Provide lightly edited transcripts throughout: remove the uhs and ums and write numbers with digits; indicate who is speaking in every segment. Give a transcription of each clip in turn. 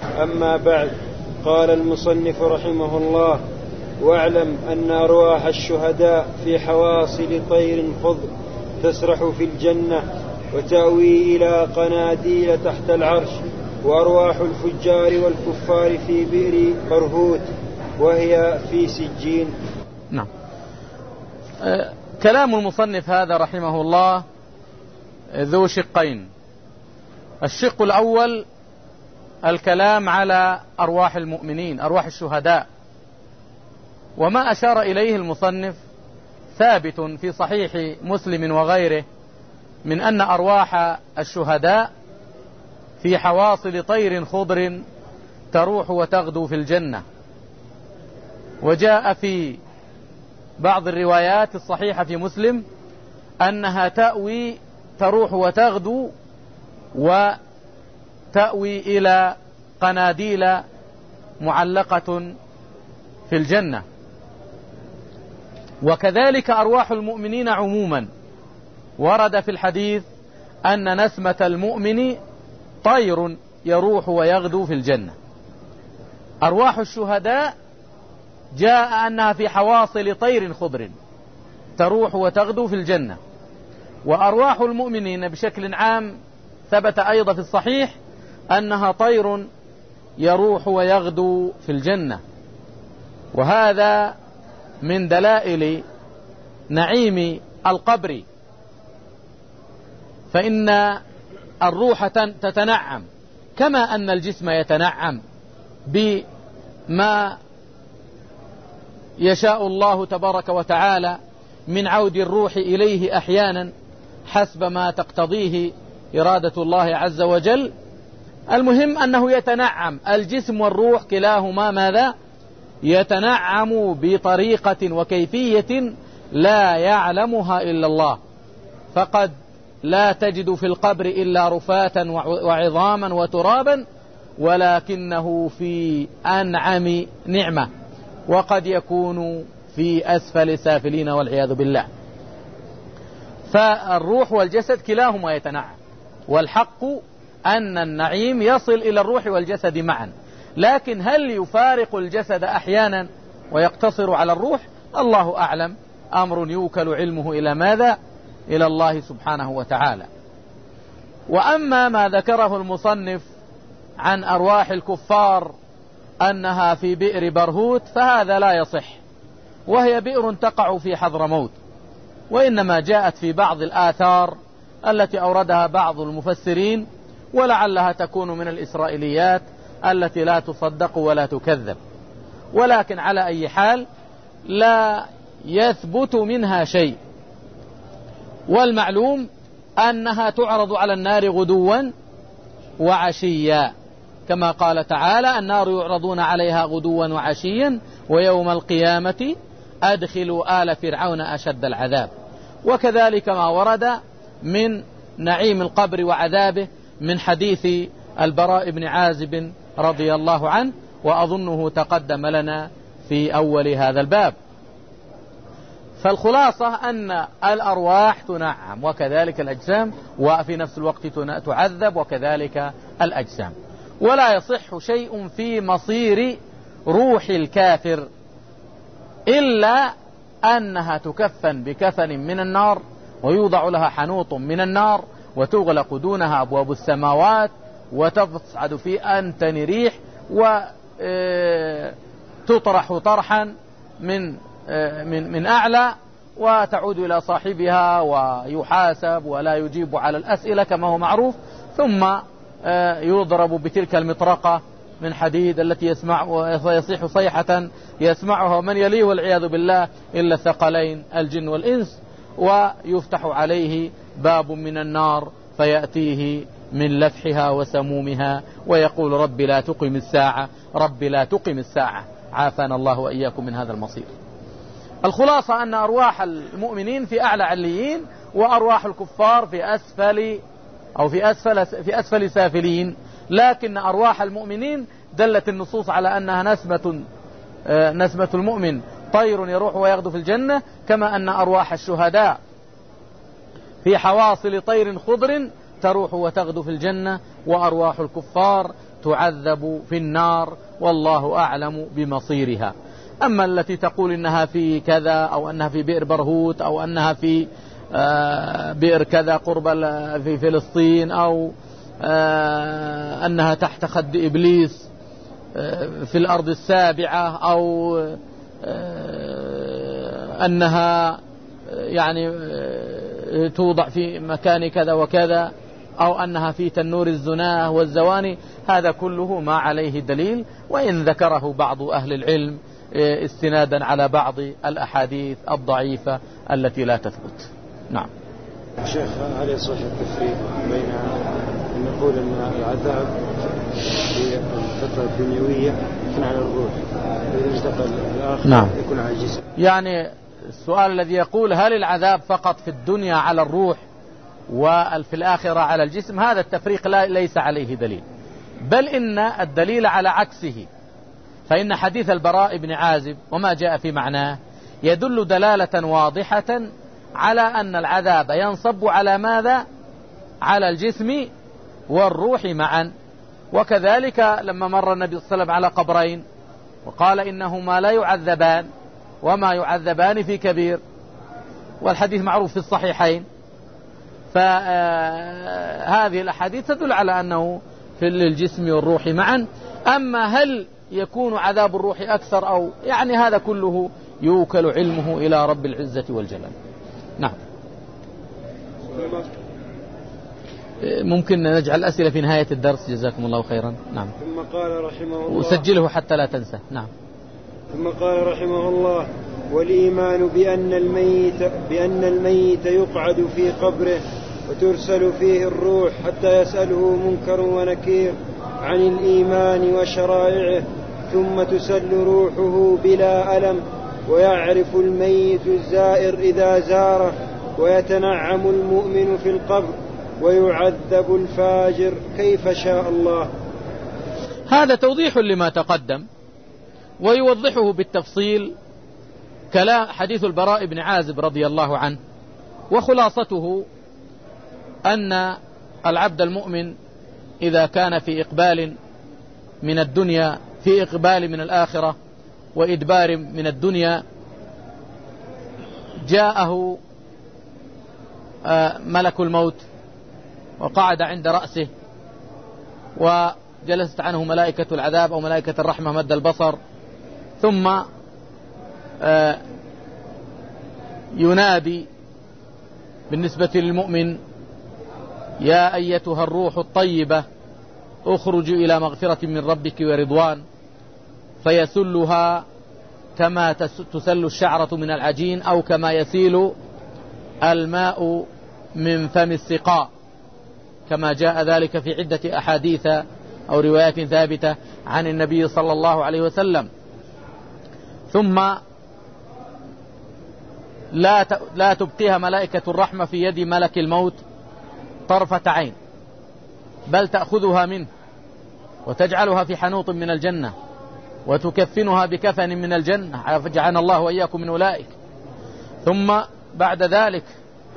Speaker 1: أما بعد. قال المصنف رحمه الله: واعلم أن أرواح الشهداء في حواصل طير خضر تسرح في الجنة وتأوي إلى قناديل تحت العرش، وأرواح الفجار والكفار في بئر برهوت وهي في سجين.
Speaker 2: نعم. كلام المصنف هذا رحمه الله ذو شقين. الشق الأول الكلام على أرواح المؤمنين، أرواح الشهداء، وما أشار إليه المصنف ثابت في صحيح مسلم وغيره من أن أرواح الشهداء في حواصل طير خضر تروح وتغدو في الجنة. وجاء في بعض الروايات الصحيحة في مسلم أنها تروح وتغدو وتأوي إلى قناديل معلقة في الجنة. وكذلك أرواح المؤمنين عموما ورد في الحديث أن نسمة المؤمن طير يروح ويغدو في الجنة. أرواح الشهداء جاء أنها في حواصل طير خضر تروح وتغدو في الجنة. وأرواح المؤمنين بشكل عام ثبت أيضا في الصحيح أنها طير يروح ويغدو في الجنة. وهذا من دلائل نعيم القبر، فإن الروح تتنعم كما أن الجسم يتنعم بما يشاء الله تبارك وتعالى من عود الروح إليه أحيانا حسب ما تقتضيه إرادة الله عز وجل. المهم أنه يتنعم الجسم والروح كلاهما ماذا؟ يتنعم بطريقة وكيفية لا يعلمها إلا الله. فقد لا تجد في القبر إلا رفاتا وعظاما وترابا، ولكنه في أنعم نعمة، وقد يكون في أسفل سافلين والعياذ بالله. فالروح والجسد كلاهما يتنعم، والحق أن النعيم يصل إلى الروح والجسد معا. لكن هل يفارق الجسد أحيانا ويقتصر على الروح؟ الله أعلم، أمر يوكل علمه إلى ماذا؟ إلى الله سبحانه وتعالى. وأما ما ذكره المصنف عن أرواح الكفار أنها في بئر برهوت فهذا لا يصح، وهي بئر تقع في حضرموت، وإنما جاءت في بعض الآثار التي أوردها بعض المفسرين، ولعلها تكون من الإسرائيليات التي لا تصدق ولا تكذب. ولكن على أي حال لا يثبت منها شيء. والمعلوم أنها تعرض على النار غدوا وعشيا، كما قال تعالى: النار يعرضون عليها غدوا وعشيا ويوم القيامة أدخلوا آل فرعون أشد العذاب. وكذلك ما ورد من نعيم القبر وعذابه من حديث البراء بن عازب رضي الله عنه، وأظنه تقدم لنا في أول هذا الباب. فالخلاصة أن الأرواح تنعم وكذلك الأجسام، وفي نفس الوقت تعذب وكذلك الأجسام. ولا يصح شيء في مصير روح الكافر إلا أنها تكفن بكفن من النار، ويوضع لها حنوط من النار، وتغلق دونها أبواب السماوات، وتصعد في أنتن ريح، وتطرح طرحا من أعلى، وتعود إلى صاحبها ويحاسب ولا يجيب على الأسئلة كما هو معروف، ثم يضرب بتلك المطرقة من حديد التي يصيح صيحة يسمعها من يليه والعياذ بالله إلا الثقلين الجن والإنس، ويفتح عليه باب من النار فيأتيه من لفحها وسمومها ويقول: رب لا تقم الساعة، رب لا تقم الساعة. عافانا الله وإياكم من هذا المصير. الخلاصة أن أرواح المؤمنين في أعلى عليين، وأرواح الكفار في أسفل سافلين. لكن أرواح المؤمنين دلت النصوص على أنها نسمة المؤمن طير يروح ويغدو في الجنة، كما أن أرواح الشهداء في حواصل طير خضر تروح وتغدو في الجنة، وأرواح الكفار تعذب في النار والله أعلم بمصيرها. أما التي تقول إنها في كذا أو أنها في بئر برهوت أو أنها في بئر كذا قرب في فلسطين أو أنها تحت خد إبليس في الأرض السابعة أو أنها يعني توضع في مكان كذا وكذا أو أنها في تنور الزناه والزواني، هذا كله ما عليه دليل، وإن ذكره بعض أهل العلم استنادا على بعض الأحاديث الضعيفة التي لا تثبت. نعم.
Speaker 1: شيخ، هل يصح التفريق بين أن نقول أن العذاب في الفترة الدنيوية يكون على الروح وإذا انتقل الآخر
Speaker 2: نعم
Speaker 1: يكون على الجسم؟
Speaker 2: يعني السؤال الذي يقول هل العذاب فقط في الدنيا على الروح وفي الآخرة على الجسم، هذا التفريق ليس عليه دليل، بل إن الدليل على عكسه. فإن حديث البراء بن عازب وما جاء في معناه يدل دلالة واضحة على أن العذاب ينصب على ماذا؟ على الجسم والروح معا. وكذلك لما مر النبي صلى الله عليه وسلم على قبرين وقال إنهما لا يعذبان وما يعذبان في كبير، والحديث معروف في الصحيحين، فهذه الأحاديث تدل على أنه في الجسم والروح معا. أما هل يكون عذاب الروح أكثر أو يعني هذا كله يوكل علمه إلى رب العزة والجلال. نعم. ممكن نجعل أسئلة في نهاية الدرس، جزاكم الله خيرا. نعم.
Speaker 1: ثم قال رحمه الله،
Speaker 2: وسجله حتى لا تنسى. نعم.
Speaker 1: ثم قال رحمه الله: والإيمان بأن الميت يقعد في قبره وترسل فيه الروح حتى يسأله منكر ونكير عن الإيمان وشرائعه، ثم تسل روحه بلا ألم، ويعرف الميت الزائر إذا زاره، ويتنعم المؤمن في القبر، ويعذب الفاجر كيف شاء الله.
Speaker 2: هذا توضيح لما تقدم، ويوضحه بالتفصيل كلام حديث البراء بن عازب رضي الله عنه، وخلاصته أن العبد المؤمن إذا كان في إقبال من الدنيا، في إقبال من الآخرة وإدبار من الدنيا، جاءه ملك الموت وقعد عند رأسه، وجلست عنه ملائكة العذاب أو ملائكة الرحمة مد البصر، ثم ينادي بالنسبة للمؤمن: يا أيتها الروح الطيبة اخرج إلى مغفرة من ربك ورضوان، فيسلها كما تسل الشعرة من العجين أو كما يسيل الماء من فم السقاء، كما جاء ذلك في عدة أحاديث أو روايات ثابتة عن النبي صلى الله عليه وسلم. ثم لا تبقيها ملائكة الرحمة في يد ملك الموت طرفة عين، بل تأخذها منه وتجعلها في حنوط من الجنة وتكفنها بكفن من الجنة، فجعلنا الله وإياكم من أولئك. ثم بعد ذلك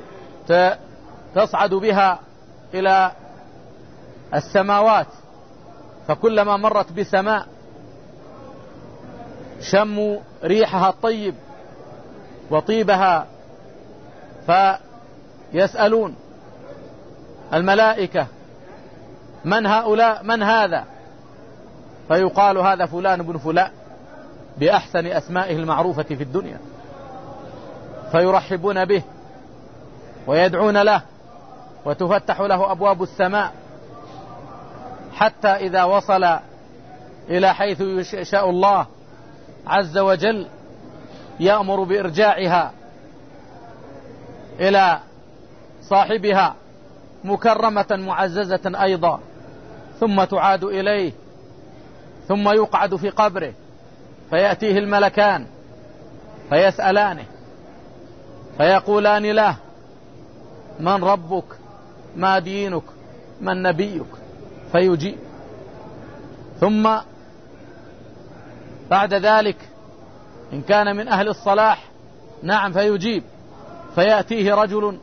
Speaker 2: تصعد بها إلى السماوات، فكلما مرت بسماء شموا ريحها الطيب وطيبها، فيسألون الملائكة: من هؤلاء؟ من هذا؟ فيقال: هذا فلان بن فلان، بأحسن أسمائه المعروفة في الدنيا، فيرحبون به ويدعون له وتفتح له أبواب السماء، حتى إذا وصل إلى حيث يشاء الله عز وجل يأمر بإرجاعها إلى صاحبها مكرمة معززة أيضا، ثم تعاد إليه، ثم يقعد في قبره، فيأتيه الملكان فيسألانه فيقولان له: من ربك؟ ما دينك؟ من نبيك؟ فيجيب. ثم بعد ذلك إن كان من أهل الصلاح نعم فيجيب، فيأتيه رجل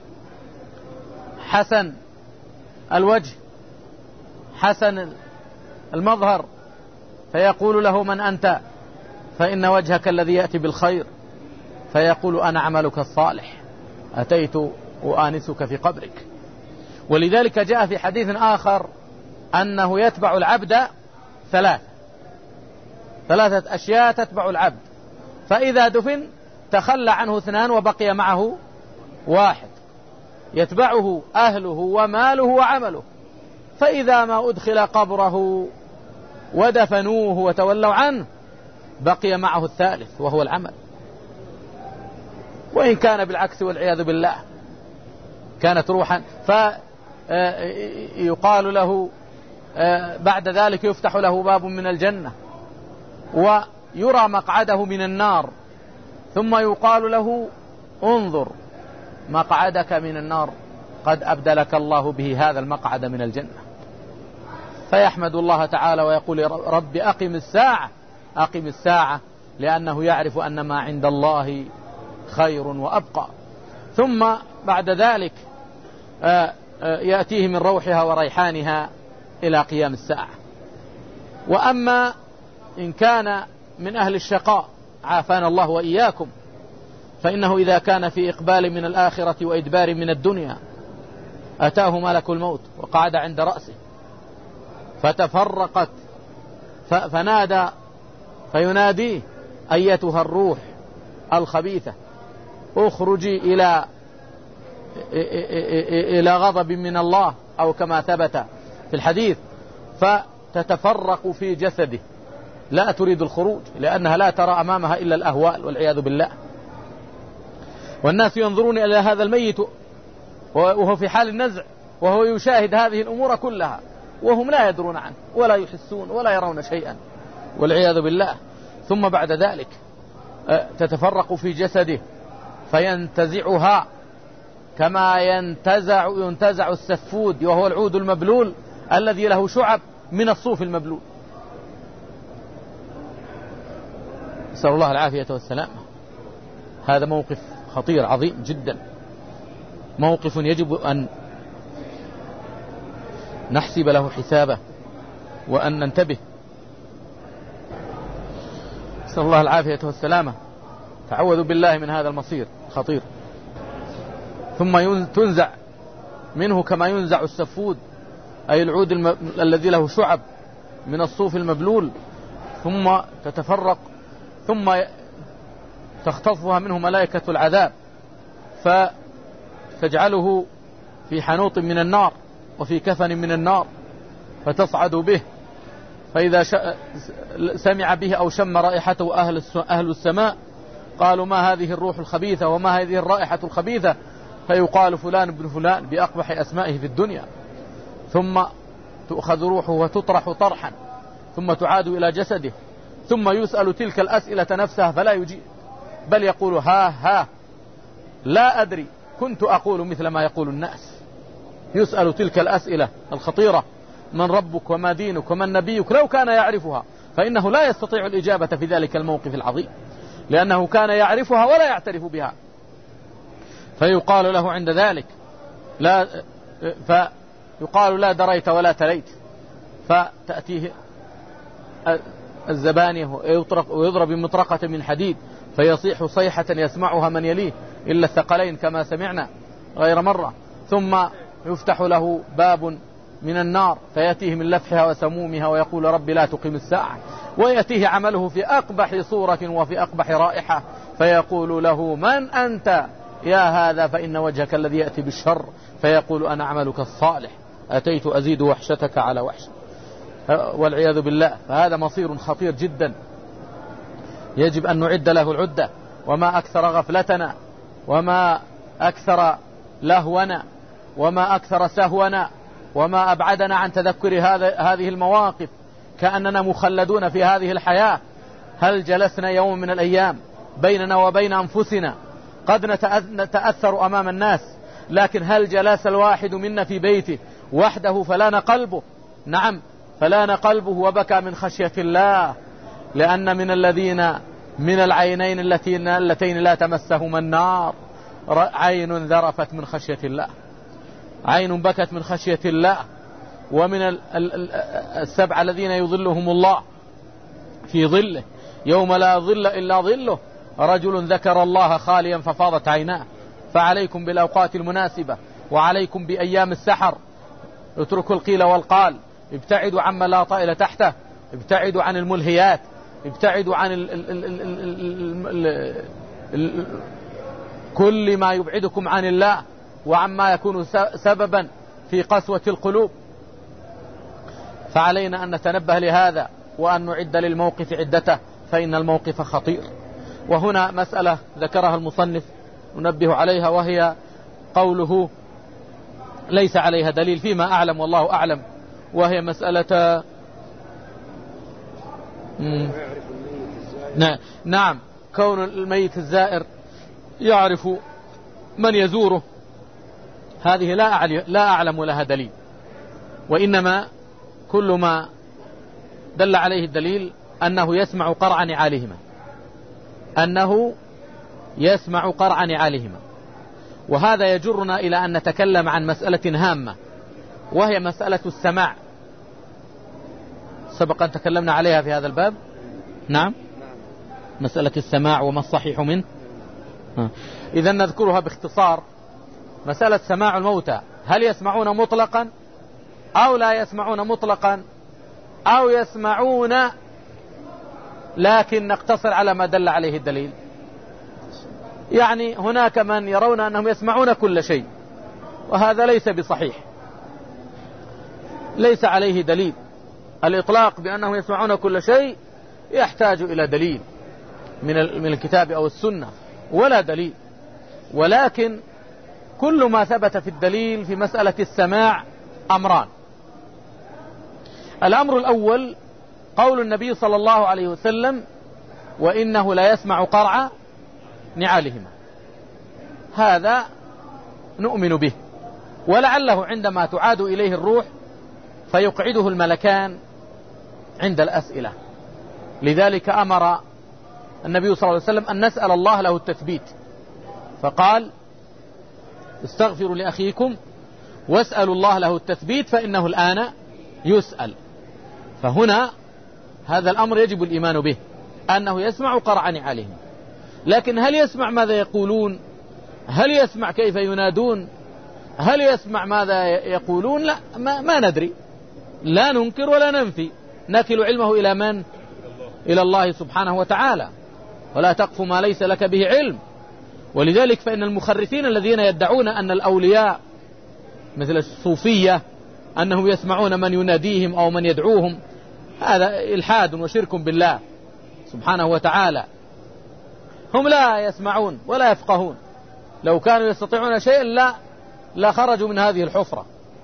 Speaker 2: حسن الوجه حسن المظهر، فيقول له: من أنت؟ فإن وجهك الذي يأتي بالخير. فيقول: أنا عملك الصالح، أتيت أؤانسك في قبرك. ولذلك جاء في حديث آخر أنه يتبع العبد ثلاثة أشياء تتبع العبد، فإذا دفن تخلى عنه 2 وبقي معه 1، يتبعه أهله وماله وعمله، فإذا ما أدخل قبره ودفنوه وتولوا عنه بقي معه الثالث وهو العمل. وإن كان بالعكس والعياذ بالله كانت روحا، فيقال له بعد ذلك يفتح له باب من الجنة ويرى مقعده من النار، ثم يقال له: انظر مقعدك من النار قد أبدلك الله به هذا المقعد من الجنة. فيحمد الله تعالى ويقول: رب أقم الساعة، لأنه يعرف أن ما عند الله خير وأبقى. ثم بعد ذلك يأتيه من روحها وريحانها إلى قيام الساعة. وأما إن كان من أهل الشقاء عافانا الله وإياكم، فإنه إذا كان في إقبال من الآخرة وإدبار من الدنيا أتاه ملك الموت وقعد عند رأسه، فتفرقت فيناديه: أيتها الروح الخبيثة اخرجي إلى غضب من الله، أو كما ثبت في الحديث، فتتفرق في جسده لا تريد الخروج، لأنها لا ترى أمامها إلا الأهوال والعياذ بالله. والناس ينظرون إلى هذا الميت وهو في حال النزع، وهو يشاهد هذه الأمور كلها، وهم لا يدرون عنه ولا يحسون ولا يرون شيئا والعياذ بالله. ثم بعد ذلك تتفرق في جسده فينتزعها كما ينتزع السفود، وهو العود المبلول الذي له شعب من الصوف المبلول. نسأل الله العافية والسلامة. هذا موقف خطير عظيم جدا، موقف يجب أن نحسب له حسابه وأن ننتبه. نسأل الله العافية والسلامة. تعوذوا بالله من هذا المصير الخطير. ثم تنزع منه كما ينزع السفود، أي العود الذي له شعب من الصوف المبلول، ثم تتفرق، ثم تختطفها منه ملائكة العذاب فتجعله في حنوط من النار وفي كفن من النار، فتصعد به، فإذا سمع به أو شم رائحته أهل السماء قالوا: ما هذه الروح الخبيثة وما هذه الرائحة الخبيثة؟ فيقال: فلان ابن فلان بأقبح أسمائه في الدنيا. ثم تؤخذ روحه وتطرح طرحا، ثم تعاد إلى جسده، ثم يسأل تلك الأسئلة نفسها فلا يجيب، بل يقول: ها لا أدري، كنت أقول مثل ما يقول الناس. يسأل تلك الأسئلة الخطيرة: من ربك وما دينك ومن نبيك؟ لو كان يعرفها، فإنه لا يستطيع الإجابة في ذلك الموقف العظيم، لأنه كان يعرفها ولا يعترف بها. فيقال له عند ذلك فيقال: لا دريت ولا تليت. فتأتيه الزبانية ويضرب بمطرقة من حديد، فيصيح صيحة يسمعها من يليه إلا الثقلين كما سمعنا غير مرة. ثم يفتح له باب من النار فيأتيه من لفحها وسمومها ويقول: رب لا تقم الساعة. ويأتيه عمله في أقبح صورة وفي أقبح رائحة، فيقول له: من أنت يا هذا؟ فإن وجهك الذي يأتي بالشر. فيقول: أنا عملك الصالح، أتيت أزيد وحشتك على وحش، والعياذ بالله. فهذا مصير خطير جدا، يجب أن نعد له العدة. وما أكثر غفلتنا، وما أكثر لهونا، وما أكثر سهونا، وما أبعدنا عن تذكر هذه المواقف، كأننا مخلدون في هذه الحياة. هل جلسنا يوم من الأيام بيننا وبين أنفسنا قد نتأثر أمام الناس، لكن هل جلس الواحد منا في بيته وحده فلان قلبه؟ نعم، فلان قلبه وبكى من خشية الله، لأن من الذين من العينين اللتين لا تمسهما النار عين ذرفت من خشية الله، عين بكت من خشية الله، ومن السبع الذين يظلهم الله في ظله يوم لا ظل إلا ظله رجل ذكر الله خاليا ففاضت عيناه. فعليكم بالأوقات المناسبة، وعليكم بأيام السحر. اتركوا القيل والقال، ابتعدوا عما لا طائل تحته، ابتعدوا عن الملهيات، ابتعدوا عن كل ما يبعدكم عن الله وعما يكون سببا في قسوة القلوب. فعلينا أن نتنبه لهذا وأن نعد للموقف عدته، فإن الموقف خطير. وهنا مسألة ذكرها المصنف ننبه عليها، وهي قوله ليس عليها دليل فيما أعلم والله أعلم، وهي مسألة نعم كون الميت الزائر يعرف من يزوره، هذه لا أعلم لها دليل، وإنما كل ما دل عليه الدليل أنه يسمع قرع نعالهما، أنه يسمع قرع نعالهما. وهذا يجرنا إلى أن نتكلم عن مسألة هامة، وهي مسألة السماع. سبق أن تكلمنا عليها في هذا الباب. نعم، مسألة السماع وما الصحيح منه. إذا نذكرها باختصار. مسألة سماع الموتى، هل يسمعون مطلقا أو لا يسمعون مطلقا، أو يسمعون لكن نقتصر على ما دل عليه الدليل؟ يعني هناك من يرون أنهم يسمعون كل شيء، وهذا ليس بصحيح، ليس عليه دليل. الإطلاق بأنهم يسمعون كل شيء يحتاج إلى دليل من الكتاب أو السنة، ولا دليل. ولكن كل ما ثبت في الدليل في مسألة السماع أمران. الأمر الأول قول النبي صلى الله عليه وسلم وإنه لا يسمع قرع نعالهما، هذا نؤمن به، ولعله عندما تعاد إليه الروح فيقعده الملكان عند الأسئلة. لذلك أمر النبي صلى الله عليه وسلم أن نسأل الله له التثبيت، فقال استغفروا لأخيكم واسألوا الله له التثبيت فإنه الآن يسأل. فهنا هذا الأمر يجب الإيمان به، أنه يسمع قرع نعالهم. لكن هل يسمع ماذا يقولون؟ هل يسمع كيف ينادون؟ هل يسمع ماذا يقولون؟ لا، ما ندري، لا ننكر ولا ننفي، نكل علمه إلى من؟ إلى الله سبحانه وتعالى. ولا تقف ما ليس لك به علم. ولذلك فإن المخرفين الذين يدعون أن الأولياء مثل الصوفية أنهم يسمعون من يناديهم أو من يدعوهم، هذا إلحاد وشرك بالله سبحانه وتعالى. هم لا يسمعون ولا يفقهون، لو كانوا يستطيعون شيئا لا خرجوا من هذه الحفرة،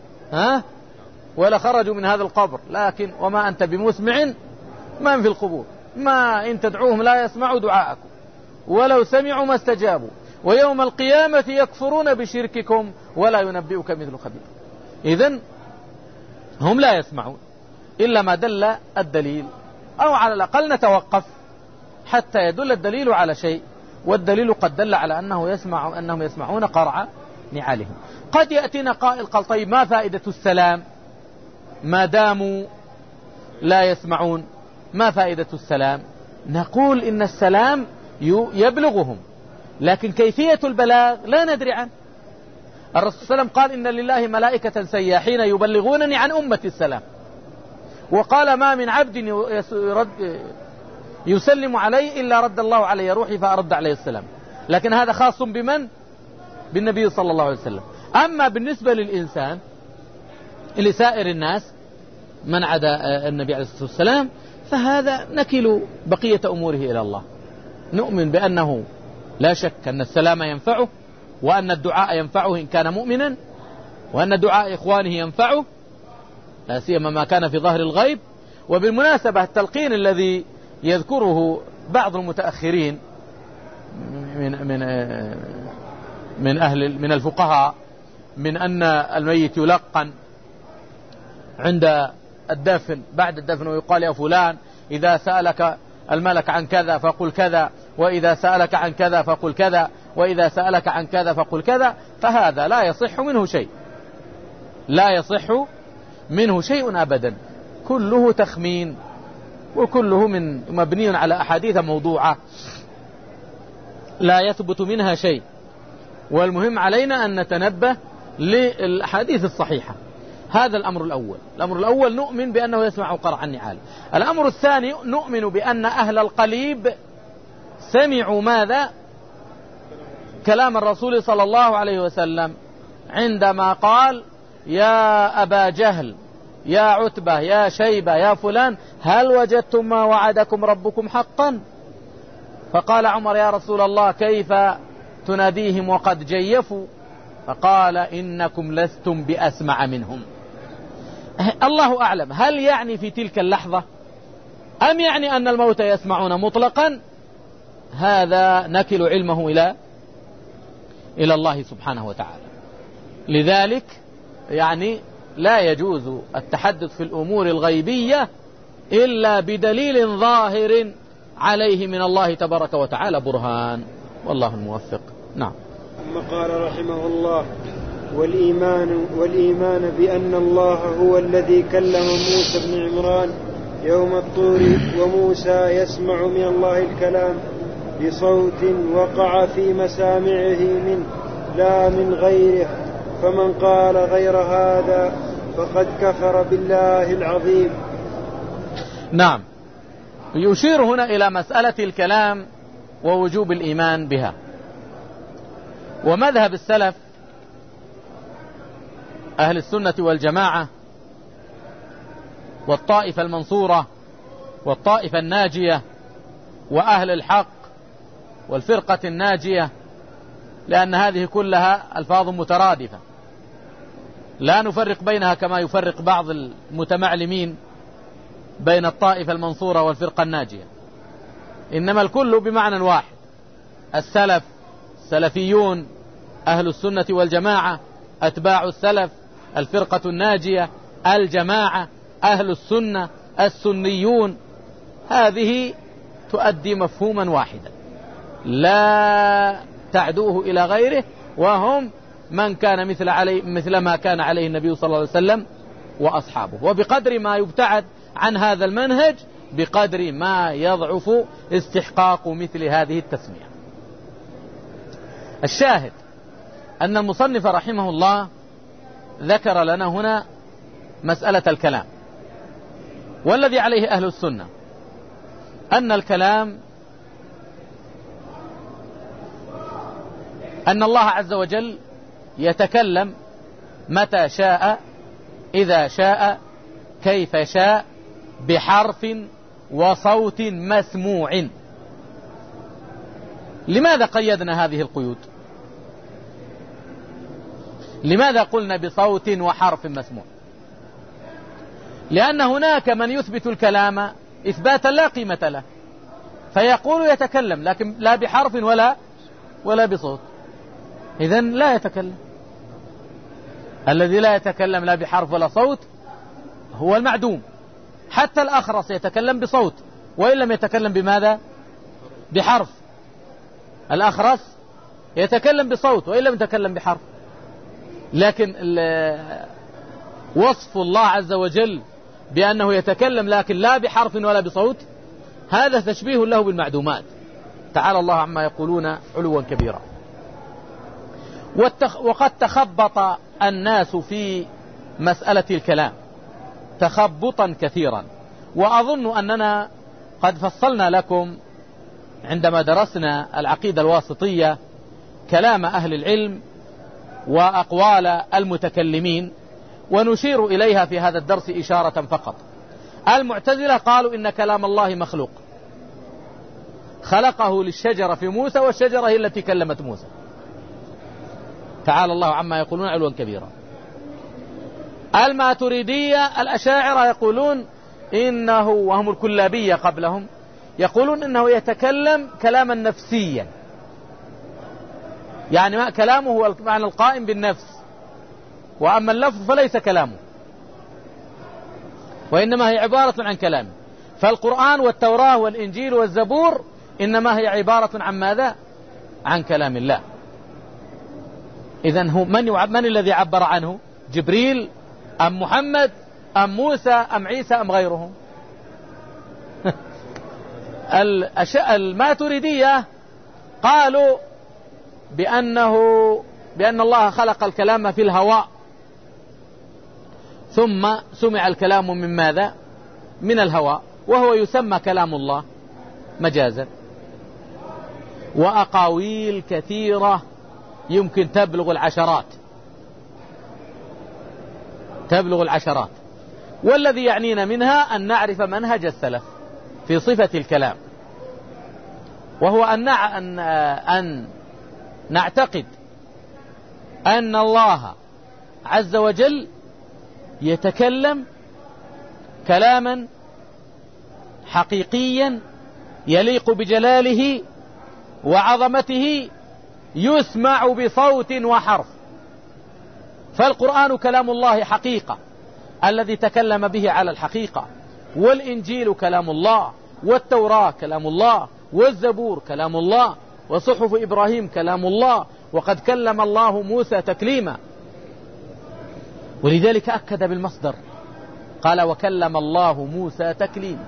Speaker 2: ولا خرجوا من هذا القبر. لكن وما أنت بمسمع من في القبور، ما إن تدعوهم لا يسمعوا دعاءكم ولو سمعوا ما استجابوا، ويوم القيامة يكفرون بشرككم ولا ينبئك مثل خبير. إذن هم لا يسمعون إلا ما دل الدليل، أو على الأقل نتوقف حتى يدل الدليل على شيء، والدليل قد دل على أنهم يسمعون قرع نعالهم. قد يأتينا قائل قال طيب ما فائدة السلام ما داموا لا يسمعون؟ ما فائدة السلام؟ نقول إن السلام يبلغهم، لكن كيفية البلاغ لا ندري عنه. الرسول صلى الله عليه وسلم قال إن لله ملائكة سياحين يبلغونني عن أمة السلام، وقال ما من عبد يسلم علي إلا رد الله علي روحي فأرد عليه السلام. لكن هذا خاص بمن؟ بالنبي صلى الله عليه وسلم. أما بالنسبة للإنسان لسائر الناس من عدا النبي عليه الصلاة والسلام فهذا نكل بقية أموره إلى الله. نؤمن بأنه لا شك أن السلام ينفعه، وأن الدعاء ينفعه إن كان مؤمنا، وأن دعاء إخوانه ينفعه لا سيما ما كان في ظهر الغيب. وبالمناسبة التلقين الذي يذكره بعض المتأخرين من الفقهاء من أن الميت يلقن عند الدفن بعد الدفن، ويقال يا فلان إذا سألك الملك عن كذا فقل كذا، وإذا سألك عن كذا فقل كذا، وإذا سألك عن كذا فقل كذا، فهذا لا يصح منه شيء، لا يصح منه شيء أبدا، كله تخمين، وكله مبني على أحاديث موضوعة لا يثبت منها شيء. والمهم علينا أن نتنبه للأحاديث الصحيحة. هذا الأمر الأول. الأمر الأول نؤمن بأنه يسمع قرع النعال. الأمر الثاني نؤمن بأن أهل القليب سمعوا ماذا؟ كلام الرسول صلى الله عليه وسلم عندما قال يا أبا جهل يا عتبة يا شيبة يا فلان هل وجدتم ما وعدكم ربكم حقا؟ فقال عمر يا رسول الله كيف تناديهم وقد جيفوا؟ فقال إنكم لستم بأسمع منهم. الله أعلم هل يعني في تلك اللحظة أم يعني أن الموت يسمعون مطلقا؟ هذا نكل علمه إلى الله سبحانه وتعالى. لذلك يعني لا يجوز التحدث في الأمور الغيبية إلا بدليل ظاهر عليه من الله تبارك وتعالى برهان، والله الموفق. نعم.
Speaker 1: ثم قال رحمه الله والإيمان بأن الله هو الذي كلم موسى بن عمران يوم الطور، وموسى يسمع من الله الكلام بصوت وقع في مسامعه منه لا من غيره، فمن قال غير هذا فقد كفر بالله العظيم.
Speaker 2: نعم، يشير هنا إلى مسألة الكلام ووجوب الإيمان بها. ومذهب السلف أهل السنة والجماعة والطائفة المنصورة والطائفة الناجية وأهل الحق والفرقة الناجية، لأن هذه كلها ألفاظ مترادفة لا نفرق بينها كما يفرق بعض المتمعلمين بين الطائفة المنصورة والفرقة الناجية، إنما الكل بمعنى واحد: السلف، السلفيون، أهل السنة والجماعة، أتباع السلف، الفرقة الناجية، الجماعة، أهل السنة، السنيون. هذه تؤدي مفهوما واحدا لا تعدوه إلى غيره، وهم من كان مثل ما كان عليه النبي صلى الله عليه وسلم وأصحابه. وبقدر ما يبتعد عن هذا المنهج بقدر ما يضعف استحقاق مثل هذه التسمية. الشاهد أن المصنف رحمه الله ذكر لنا هنا مسألة الكلام، والذي عليه أهل السنة أن الكلام أن الله عز وجل يتكلم متى شاء، إذا شاء، كيف شاء، بحرف وصوت مسموع. لماذا قيدنا هذه القيود؟ لماذا قلنا بصوت وحرف مسموع؟ لأن هناك من يثبت الكلام إثباتا لا قيمة له، فيقول يتكلم لكن لا بحرف ولا بصوت، إذن لا يتكلم. الذي لا يتكلم لا بحرف ولا صوت هو المعدوم. حتى الأخرس يتكلم بصوت وإن لم يتكلم بماذا؟ بحرف. الأخرس يتكلم بصوت وإن لم يتكلم بحرف. لكن وصف الله عز وجل بأنه يتكلم لكن لا بحرف ولا بصوت، هذا تشبيه له بالمعدومات. تعالى الله عما يقولون علوا كبيرا. وقد تخبط الناس في مسألة الكلام تخبطا كثيرا، وأظن أننا قد فصلنا لكم عندما درسنا العقيدة الواسطية كلام أهل العلم وأقوال المتكلمين، ونشير إليها في هذا الدرس إشارة فقط. المعتزلة قالوا إن كلام الله مخلوق، خلقه للشجرة في موسى والشجرة هي التي كلمت موسى. تعالى الله عما يقولون علوا كبيرا. الماتريدية الأشاعرة يقولون إنه، وهم الكلابية قبلهم، يقولون إنه يتكلم كلاما نفسيا، يعني ما كلامه هو المعنى القائم بالنفس، وأما اللفظ فليس كلامه وإنما هي عبارة عن كلامه. فالقرآن والتوراة والإنجيل والزبور إنما هي عبارة عن ماذا؟ عن كلام الله. إذن هو من الذي عبر عنه؟ جبريل أم محمد أم موسى أم عيسى أم غيرهم؟ الماتريدية قالوا بأن الله خلق الكلام في الهواء، ثم سمع الكلام من ماذا؟ من الهواء، وهو يسمى كلام الله مجازا. وأقاويل كثيرة يمكن تبلغ العشرات، والذي يعنينا منها أن نعرف منهج السلف في صفة الكلام، وهو أن نعتقد أن الله عز وجل يتكلم كلاما حقيقيا يليق بجلاله وعظمته، يسمع بصوت وحرف. فالقرآن كلام الله حقيقة الذي تكلم به على الحقيقة، والإنجيل كلام الله، والتوراة كلام الله، والزبور كلام الله، وصحف إبراهيم كلام الله، وقد كلم الله موسى تكليما. ولذلك أكد بالمصدر، قال وكلم الله موسى تكليما.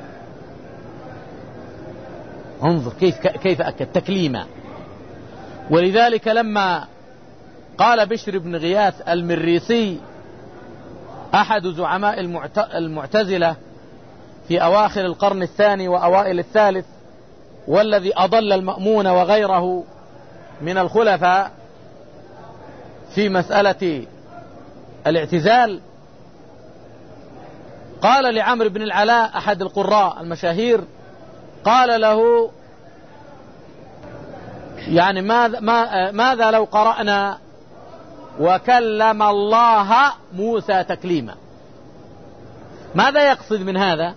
Speaker 2: انظر كيف أكد تكليما. ولذلك لما قال بشر بن غياث المريسي أحد زعماء المعتزلة في أواخر القرن الثاني وأوائل الثالث، والذي أضل المأمون وغيره من الخلفاء في مسألة الاعتزال، قال لعمرو بن العلاء أحد القراء المشاهير، قال له يعني ماذا لو قرأنا وكلم الله موسى تكليما؟ ماذا يقصد من هذا؟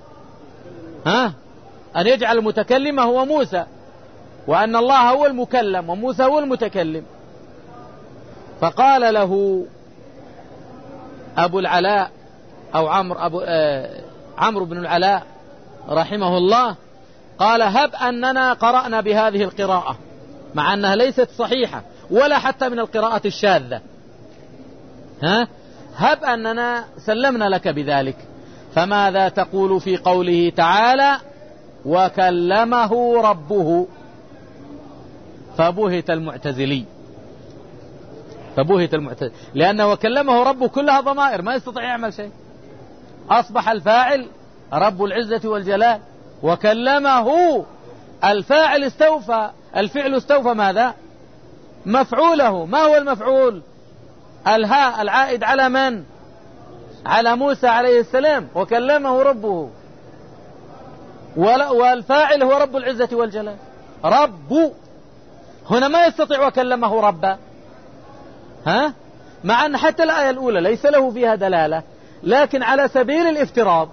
Speaker 2: أن يجعل المتكلم هو موسى، وأن الله هو المكلم وموسى هو المتكلم. فقال له أبو العلاء أو عمرو بن العلاء رحمه الله، قال هب أننا قرأنا بهذه القراءة، مع أنها ليست صحيحة ولا حتى من القراءة الشاذة، هب أننا سلمنا لك بذلك، فماذا تقول في قوله تعالى وكلمه ربه؟ فبهت المعتزلي، لأنه وكلمه ربه كلها ضمائر، ما يستطيع يعمل شيء. أصبح الفاعل رب العزة والجلال، وكلمه الفاعل استوفى، الفعل استوفى ماذا؟ مفعوله. ما هو المفعول؟ الهاء العائد على من؟ على موسى عليه السلام، وكلمه ربه، والفاعل هو رب العزة والجلال. رب هنا ما يستطيع وكلمه ربا، مع أن حتى الآية الأولى ليس له فيها دلالة، لكن على سبيل الافتراض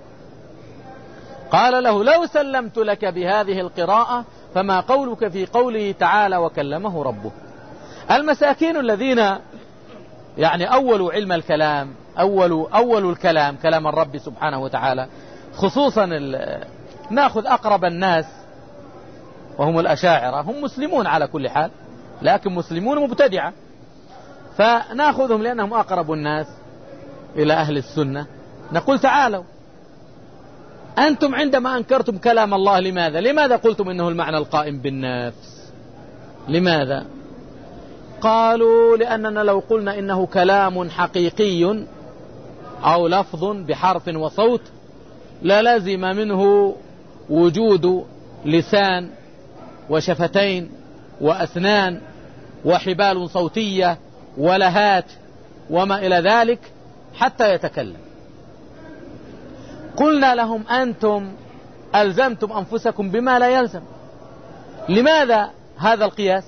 Speaker 2: قال له لو سلمت لك بهذه القراءة فما قولك في قوله تعالى وكلمه ربه؟ المساكين الذين يعني أولوا علم الكلام، أول الكلام كلام الرب سبحانه وتعالى، خصوصا نأخذ أقرب الناس وهم الأشاعرة، هم مسلمون على كل حال، لكن مسلمون مبتدعة، فنأخذهم لأنهم أقرب الناس إلى أهل السنة. نقول تعالوا أنتم عندما أنكرتم كلام الله لماذا قلتم إنه المعنى القائم بالنفس؟ لماذا؟ قالوا لأننا لو قلنا إنه كلام حقيقي أو لفظ بحرف وصوت للازم منه وجود لسان وشفتين وأسنان وحبال صوتية ولهات وما إلى ذلك حتى يتكلم. قلنا لهم أنتم ألزمتم أنفسكم بما لا يلزم. لماذا هذا القياس؟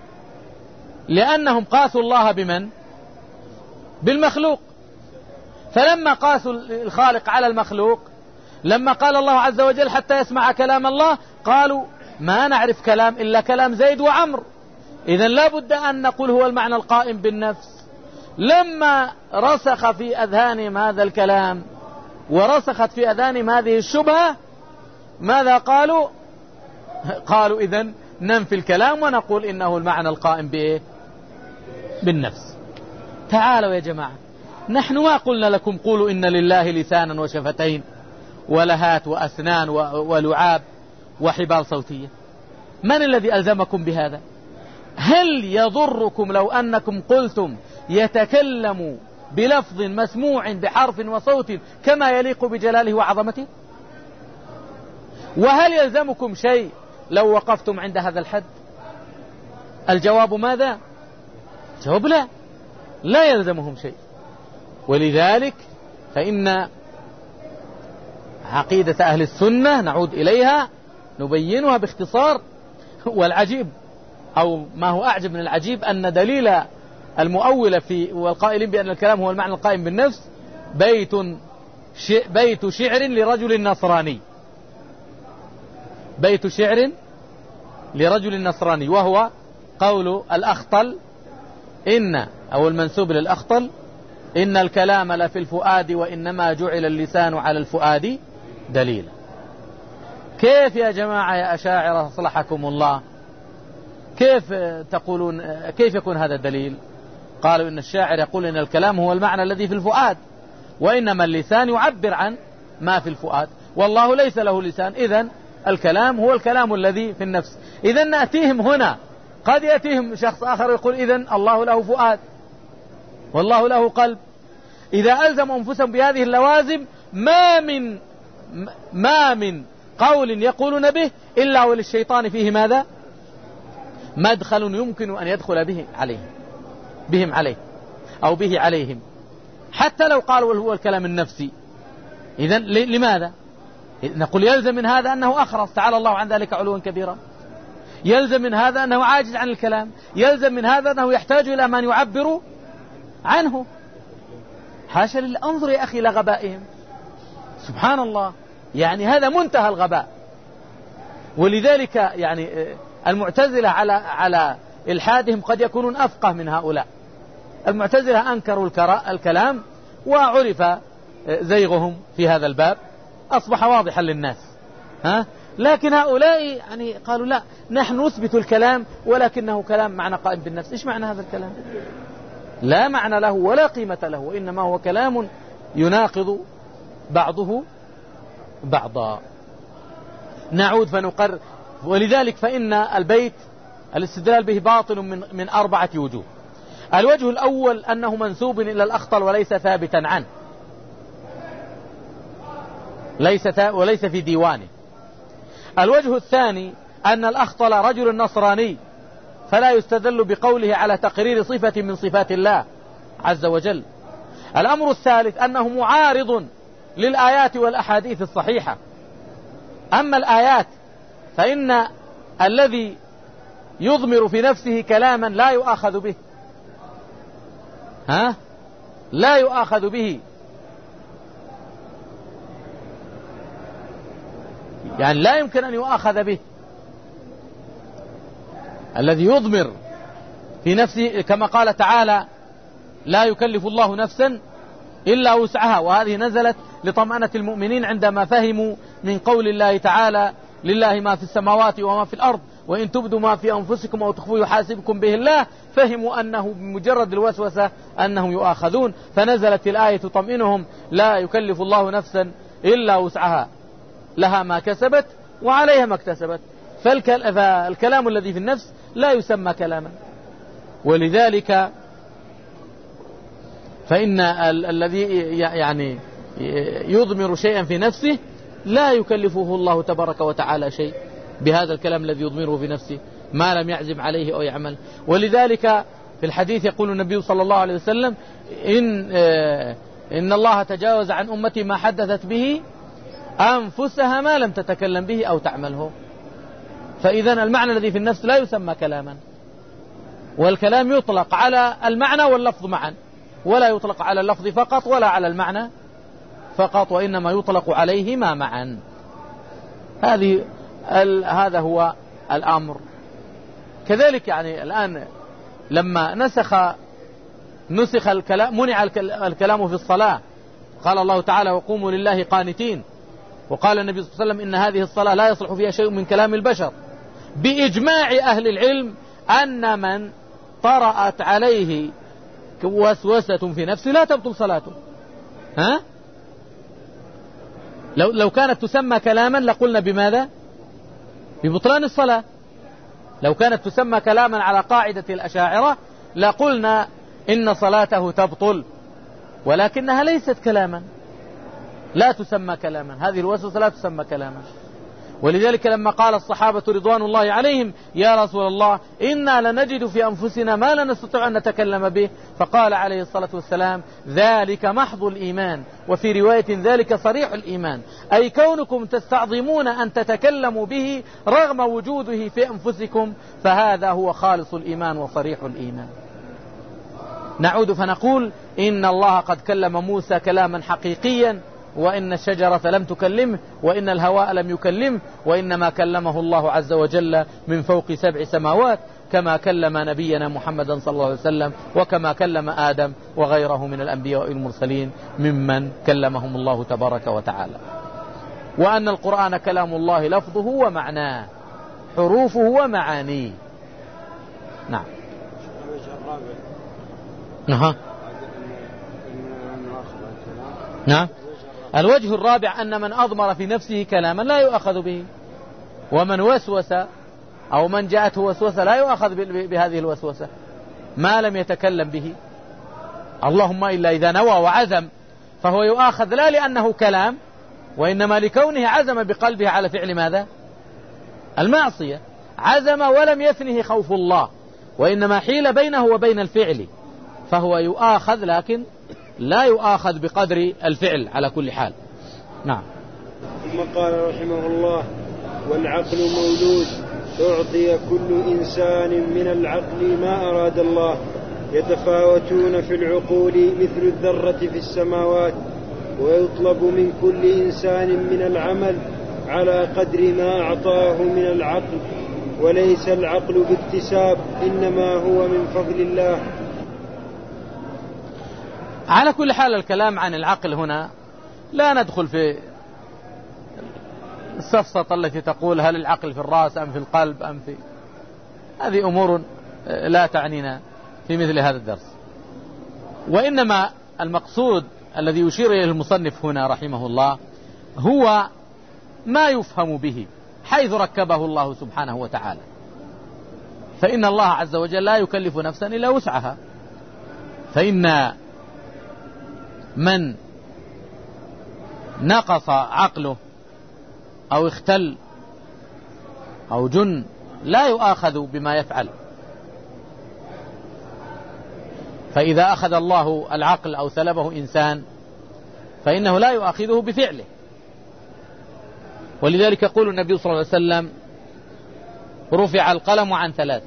Speaker 2: لأنهم قاسوا الله بمن؟ بالمخلوق. فلما قاسوا الخالق على المخلوق، لما قال الله عز وجل حتى يسمع كلام الله، قالوا ما نعرف كلام إلا كلام زيد وعمر، إذن لا بد أن نقول هو المعنى القائم بالنفس. لما رسخ في أذهانهم هذا الكلام ورسخت في أذهانهم هذه الشبهة، ماذا قالوا؟ قالوا إذن ننفي الكلام ونقول إنه المعنى القائم بإيه؟ بالنفس. تعالوا يا جماعة، نحن ما قلنا لكم قولوا إن لله لسانا وشفتين ولهات وأسنان ولعاب وحبال صوتية. من الذي ألزمكم بهذا؟ هل يضركم لو أنكم قلتم يتكلم بلفظ مسموع بحرف وصوت كما يليق بجلاله وعظمته؟ وهل يلزمكم شيء لو وقفتم عند هذا الحد؟ الجواب ماذا؟ الجواب لا يلزمهم شيء. ولذلك فإن عقيدة أهل السنة نعود إليها نبينها باختصار. والعجيب أو ما هو أعجب من العجيب أن دليل المؤولة في والقائلين بأن الكلام هو المعنى القائم بالنفس بيت شعر لرجل نصراني، بيت شعر لرجل نصراني، وهو قول الأخطل أو المنسوب للأخطل: إن الكلام لفي الفؤاد وإنما جعل اللسان على الفؤاد دليلا. كيف يا جماعة يا أشاعرة أصلحكم الله، كيف تقولون كيف يكون هذا الدليل؟ قالوا إن الشاعر يقول إن الكلام هو المعنى الذي في الفؤاد، وإنما اللسان يعبر عن ما في الفؤاد، والله ليس له لسان، إذن الكلام هو الكلام الذي في النفس. إذن نأتيهم هنا، قد يأتيهم شخص آخر يقول إذن الله له فؤاد والله له قلب. إذا ألزم أنفسهم بهذه اللوازم ما من قول يقولون به إلا وللشيطان فيه ماذا؟ مدخل يمكن أن يدخل بهم عليه أو به عليهم، حتى لو قالوا هو الكلام النفسي. إذن لماذا؟ نقول يلزم من هذا أنه أخرس، تعالى الله عن ذلك علوا كبيرا. يلزم من هذا أنه عاجز عن الكلام، يلزم من هذا أنه يحتاج إلى من يعبر عنه. حاشا لله، انظر يا أخي إلى غبائهم، سبحان الله، يعني هذا منتهى الغباء. ولذلك يعني المعتزلة على إلحادهم قد يكونون أفقه من هؤلاء. المعتزلة أنكروا الكلام وعرف زيغهم في هذا الباب، أصبح واضحا للناس، لكن هؤلاء يعني قالوا لا، نحن نثبت الكلام ولكنه كلام معنى قائم بالنفس. إيش معنى هذا الكلام؟ لا معنى له ولا قيمة له، وإنما هو كلام يناقض بعضه بعضا. نعود فنقرر. ولذلك فإن البيت الاستدلال به باطل من 4 وجوه. الوجه الأول أنه منسوب إلى الأخطل وليس ثابتا عنه، وليس في ديوانه. الوجه الثاني أن الأخطل رجل نصراني، فلا يستدل بقوله على تقرير صفة من صفات الله عز وجل. الأمر الثالث أنه معارض للآيات والأحاديث الصحيحة. أما الآيات فإن الذي يضمر في نفسه كلاما لا يؤاخذ به، لا يؤاخذ به، يعني لا يمكن أن يؤاخذ به. الذي يضمر في نفسه كما قال تعالى: لا يكلف الله نفسا إلا وسعها، وهذه نزلت لطمأنة المؤمنين عندما فهموا من قول الله تعالى: لله ما في السماوات وما في الأرض وإن تبدوا ما في أنفسكم أو تخفوه يحاسبكم به الله، فهموا أنه بمجرد الوسوسة أنهم يؤاخذون، فنزلت الآية تطمئنهم: لا يكلف الله نفسا إلا وسعها، لها ما كسبت وعليها ما اكتسبت. فالكلام الذي في النفس لا يسمى كلاما. ولذلك فإن الذي يعني يضمر شيئا في نفسه لا يكلفه الله تبارك وتعالى شيء بهذا الكلام الذي يضمره في نفسه ما لم يعزم عليه أو يعمل. ولذلك في الحديث يقول النبي صلى الله عليه وسلم: إن الله تجاوز عن أمتي ما حدثت به أنفسها ما لم تتكلم به أو تعمله. فإذا المعنى الذي في النفس لا يسمى كلاما، والكلام يطلق على المعنى واللفظ معا، ولا يطلق على اللفظ فقط ولا على المعنى فقط، وإنما يطلق عليهما معا. هذا هو الأمر. كذلك يعني الآن لما نسخ الكلام، منع الكلام في الصلاة، قال الله تعالى: وقوموا لله قانتين. وقال النبي صلى الله عليه وسلم: إن هذه الصلاة لا يصلح فيها شيء من كلام البشر. بإجماع أهل العلم أن من طرأت عليه وسوسة في نفسه لا تبطل صلاته. ها؟ لو كانت تسمى كلاما لقلنا بماذا؟ ببطلان الصلاة. لو كانت تسمى كلاما على قاعدة الأشاعرة لقلنا إن صلاته تبطل، ولكنها ليست كلاما، لا تسمى كلاما، هذه الوسوسة لا تسمى كلاما. ولذلك لما قال الصحابة رضوان الله عليهم: يا رسول الله إنا لنجد في أنفسنا ما لا نستطيع أن نتكلم به، فقال عليه الصلاة والسلام: ذلك محض الإيمان، وفي رواية ذلك صريح الإيمان، أي كونكم تستعظمون أن تتكلموا به رغم وجوده في أنفسكم، فهذا هو خالص الإيمان وصريح الإيمان. نعود فنقول: إن الله قد كلم موسى كلاما حقيقيا، وإن الشجرة لم تكلمه، وإن الهواء لم يكلمه، وإنما كلمه الله عز وجل من فوق 7 سماوات، كما كلم نبينا محمدا صلى الله عليه وسلم، وكما كلم آدم وغيره من الأنبياء والمرسلين ممن كلمهم الله تبارك وتعالى. وأن القرآن كلام الله لفظه ومعناه، حروفه ومعانيه. نعم. نعم. الوجه الرابع أن من أضمر في نفسه كلاما لا يؤخذ به، ومن وسوس أو من جاءته وسوسة لا يؤخذ بهذه الوسوسة ما لم يتكلم به، اللهم إلا إذا نوى وعزم، فهو يؤخذ لا لأنه كلام، وإنما لكونه عزم بقلبه على فعل ماذا؟ المعصية. عزم ولم يثنه خوف الله، وإنما حيل بينه وبين الفعل، فهو يؤخذ لكن لا يؤاخذ بقدر الفعل على كل حال. نعم.
Speaker 1: ثم قال رحمه الله: والعقل مولود، أعطي كل إنسان من العقل ما أراد الله، يتفاوتون في العقول مثل الذرة في السماوات، ويطلب من كل إنسان من العمل على قدر ما أعطاه من العقل، وليس العقل باكتساب، إنما هو من فضل الله.
Speaker 2: على كل حال الكلام عن العقل هنا لا ندخل في السفسطة التي تقول هل العقل في الرأس أم في القلب أم في، هذه أمور لا تعنينا في مثل هذا الدرس. وإنما المقصود الذي يشير إليه المصنف هنا رحمه الله هو ما يفهم به حيث ركبه الله سبحانه وتعالى، فإن الله عز وجل لا يكلف نفسا إلا وسعها، فإن من نقص عقله أو اختل أو جن لا يؤاخذ بما يفعل. فإذا أخذ الله العقل أو سلبه إنسان فإنه لا يؤاخذه بفعله. ولذلك يقول النبي صلى الله عليه وسلم: رفع القلم عن 3: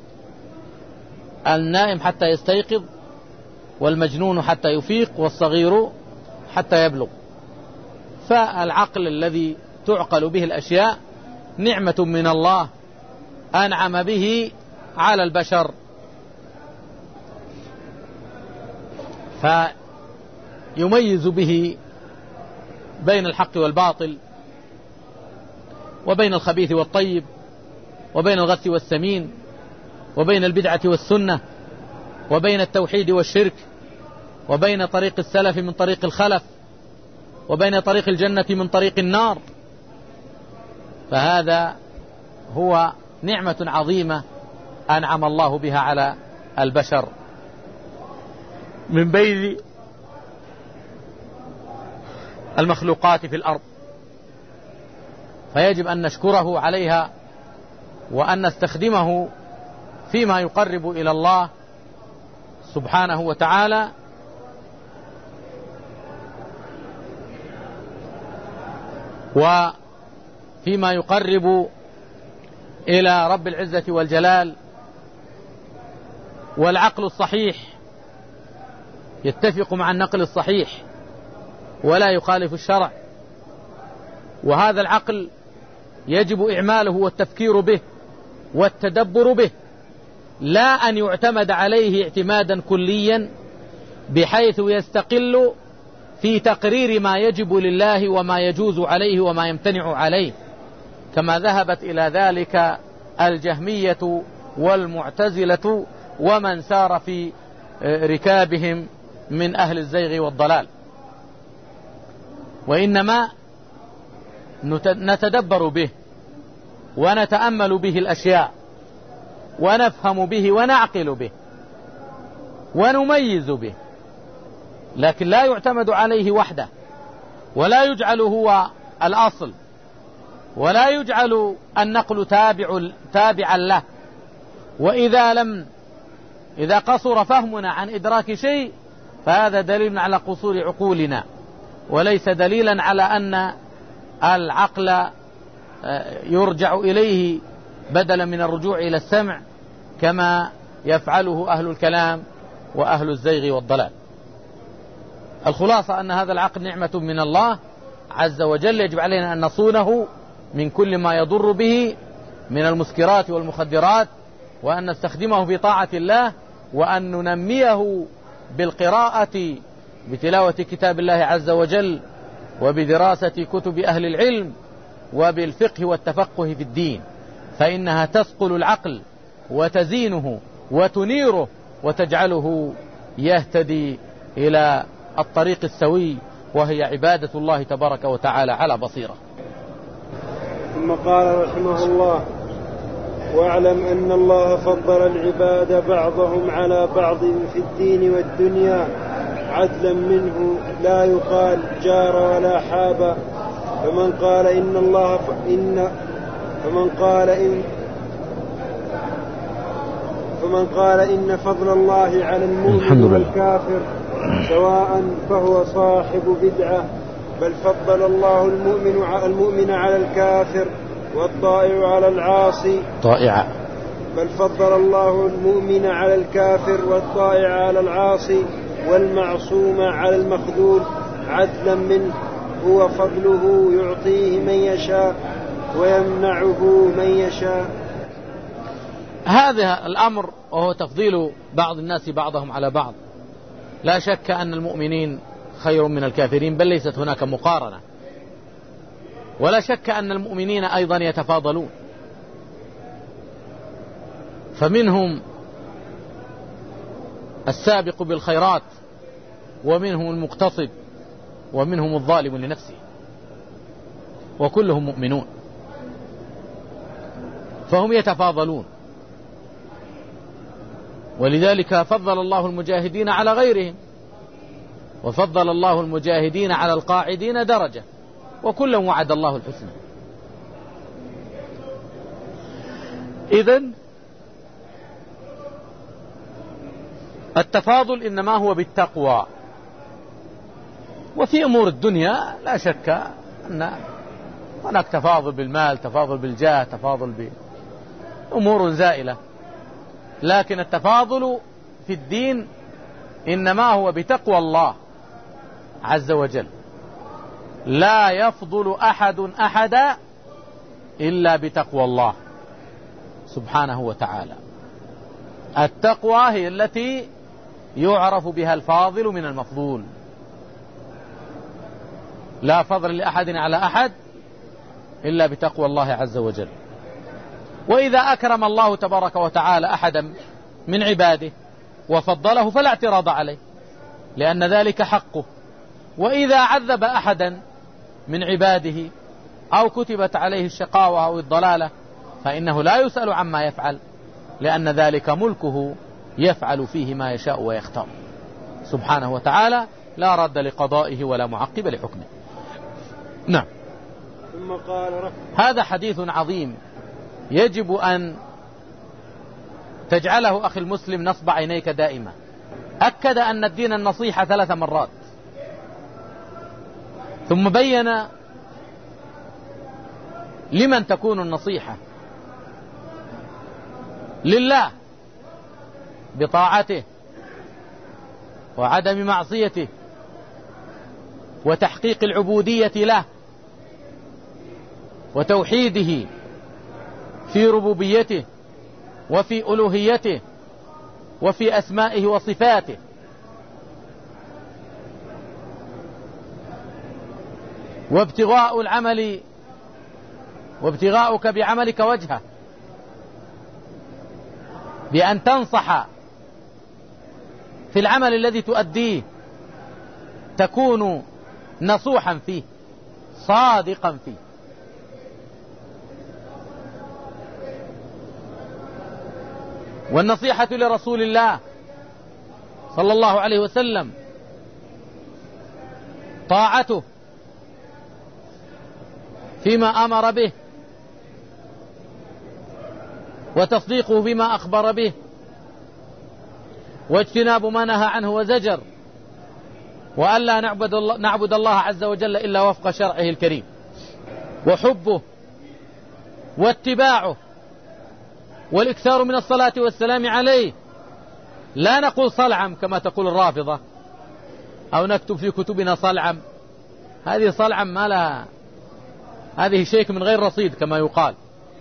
Speaker 2: النائم حتى يستيقظ، والمجنون حتى يفيق، والصغير حتى يبلغ. فالعقل الذي تعقل به الأشياء نعمة من الله أنعم به على البشر، فيميز به بين الحق والباطل، وبين الخبيث والطيب، وبين الغث والسمين، وبين البدعة والسنة، وبين التوحيد والشرك، وبين طريق السلف من طريق الخلف، وبين طريق الجنة من طريق النار. فهذا هو نعمة عظيمة أنعم الله بها على البشر من بين المخلوقات في الأرض، فيجب أن نشكره عليها وأن نستخدمه فيما يقرب إلى الله سبحانه وتعالى، وفيما يقرب إلى رب العزة والجلال. والعقل الصحيح يتفق مع النقل الصحيح ولا يخالف الشرع، وهذا العقل يجب إعماله والتفكير به والتدبر به، لا أن يعتمد عليه اعتمادا كليا بحيث يستقل في تقرير ما يجب لله وما يجوز عليه وما يمتنع عليه، كما ذهبت إلى ذلك الجهمية والمعتزلة ومن سار في ركابهم من أهل الزيغ والضلال، وإنما نتدبر به ونتأمل به الأشياء ونفهم به ونعقل به ونميز به، لكن لا يعتمد عليه وحده، ولا يجعل هو الأصل، ولا يجعل النقل تابعا له. إذا قصر فهمنا عن إدراك شيء فهذا دليل على قصور عقولنا، وليس دليلا على أن العقل يرجع إليه بدلا من الرجوع إلى السمع كما يفعله أهل الكلام وأهل الزيغ والضلال. الخلاصة أن هذا العقل نعمة من الله عز وجل، يجب علينا أن نصونه من كل ما يضر به من المسكرات والمخدرات، وأن نستخدمه في طاعة الله، وأن ننميه بالقراءة بتلاوة كتاب الله عز وجل، وبدراسة كتب أهل العلم، وبالفقه والتفقه في الدين، فإنها تثقل العقل وتزينه وتنيره وتجعله يهتدي إلى الطريق السوي، وهي عبادة الله تبارك وتعالى على بصيرة.
Speaker 1: ثم قال رحمه الله: واعلم أن الله فضل العباد بعضهم على بعض في الدين والدنيا عدلا منه، لا يقال جار ولا حاب. فمن قال إن فضل الله على المؤمن والكافر سواء فهو صاحب بدعة، بل فضل الله المؤمن على الكافر والطائع على العاصي بل فضل الله المؤمن على الكافر والطائع على العاصي والمعصوم على المخذول عدلا منه، هو فضله يعطيه من يشاء ويمنعه من يشاء.
Speaker 2: هذا الأمر وهو تفضيل بعض الناس بعضهم على بعض، لا شك أن المؤمنين خير من الكافرين، بل ليست هناك مقارنة، ولا شك أن المؤمنين أيضا يتفاضلون، فمنهم السابق بالخيرات، ومنهم المقتصد، ومنهم الظالم لنفسه، وكلهم مؤمنون، فهم يتفاضلون. ولذلك فضل الله المجاهدين على غيرهم، وفضل الله المجاهدين على القاعدين درجة، وكلا وعد الله الحسنى. إذن التفاضل إنما هو بالتقوى. وفي أمور الدنيا لا شك أن هناك تفاضل بالمال، تفاضل بالجاه، تفاضل بأمور زائلة، لكن التفاضل في الدين إنما هو بتقوى الله عز وجل. لا يفضل أحد أحدا إلا بتقوى الله سبحانه وتعالى. التقوى هي التي يعرف بها الفاضل من المفضول. لا فضل لأحد على أحد إلا بتقوى الله عز وجل. وإذا أكرم الله تبارك وتعالى أحدا من عباده وفضله فلا اعتراض عليه، لأن ذلك حقه. وإذا عذب أحدا من عباده أو كتبت عليه الشقاوة أو الضلالة فإنه لا يسأل عما يفعل، لأن ذلك ملكه يفعل فيه ما يشاء ويختار سبحانه وتعالى، لا رد لقضائه ولا معقب لحكمه. نعم.
Speaker 1: ثم قال
Speaker 2: هذا حديث عظيم يجب أن تجعله أخي المسلم نصب عينيك دائما. أكد أن الدين النصيحة 3 مرات، ثم بين لمن تكون النصيحة: لله بطاعته وعدم معصيته وتحقيق العبودية له وتوحيده في ربوبيته وفي ألوهيته وفي أسمائه وصفاته، وابتغاء العمل وابتغاؤك بعملك وجهه، بأن تنصح في العمل الذي تؤديه تكون نصوحا فيه صادقا فيه. والنصيحة لرسول الله صلى الله عليه وسلم طاعته فيما أمر به وتصديقه بما أخبر به واجتناب ما نهى عنه وزجر، وألا نعبد الله عز وجل إلا وفق شرعه الكريم، وحبه واتباعه والإكثار من الصلاة والسلام عليه. لا نقول صلعم كما تقول الرافضة أو نكتب في كتبنا صلعم، هذه صلعم ما لها، هذه شيك من غير رصيد كما يقال،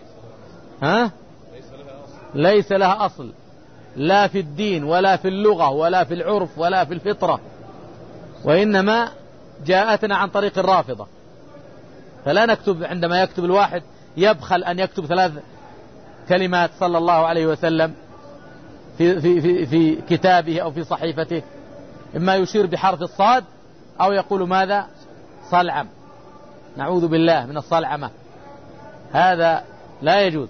Speaker 2: ليس لها أصل لا في الدين ولا في اللغة ولا في العرف ولا في الفطرة، وإنما جاءتنا عن طريق الرافضة. فلا نكتب، عندما يكتب الواحد يبخل أن يكتب 3 كلمات صلى الله عليه وسلم في كتابه أو في صحيفته، إما يشير بحرف الصاد أو يقول ماذا؟ صلعم. نعوذ بالله من الصلعمة، هذا لا يجوز.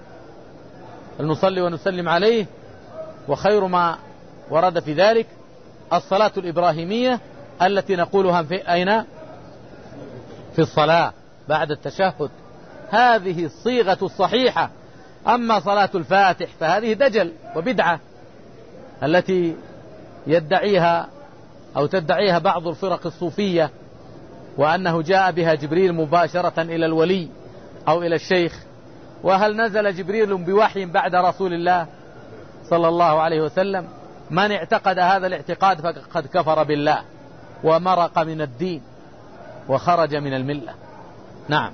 Speaker 2: نصلي ونسلم عليه، وخير ما ورد في ذلك الصلاة الإبراهيمية التي نقولها في أين؟ في الصلاة بعد التشهد، هذه الصيغة الصحيحة. أما صلاة الفاتح فهذه دجل وبدعة التي يدعيها أو تدعيها بعض الفرق الصوفية، وأنه جاء بها جبريل مباشرة إلى الولي أو إلى الشيخ. وهل نزل جبريل بوحي بعد رسول الله صلى الله عليه وسلم؟ من اعتقد هذا الاعتقاد فقد كفر بالله ومرق من الدين وخرج من الملة. نعم.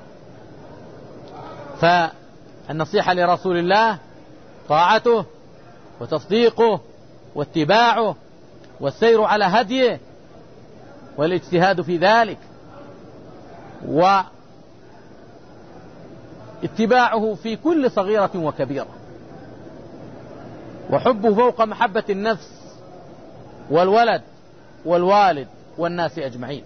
Speaker 2: فالنصيحة لرسول الله طاعته وتصديقه واتباعه والسير على هديه والاجتهاد في ذلك، واتباعه في كل صغيرة وكبيرة، وحبه فوق محبة النفس والولد والوالد والناس أجمعين.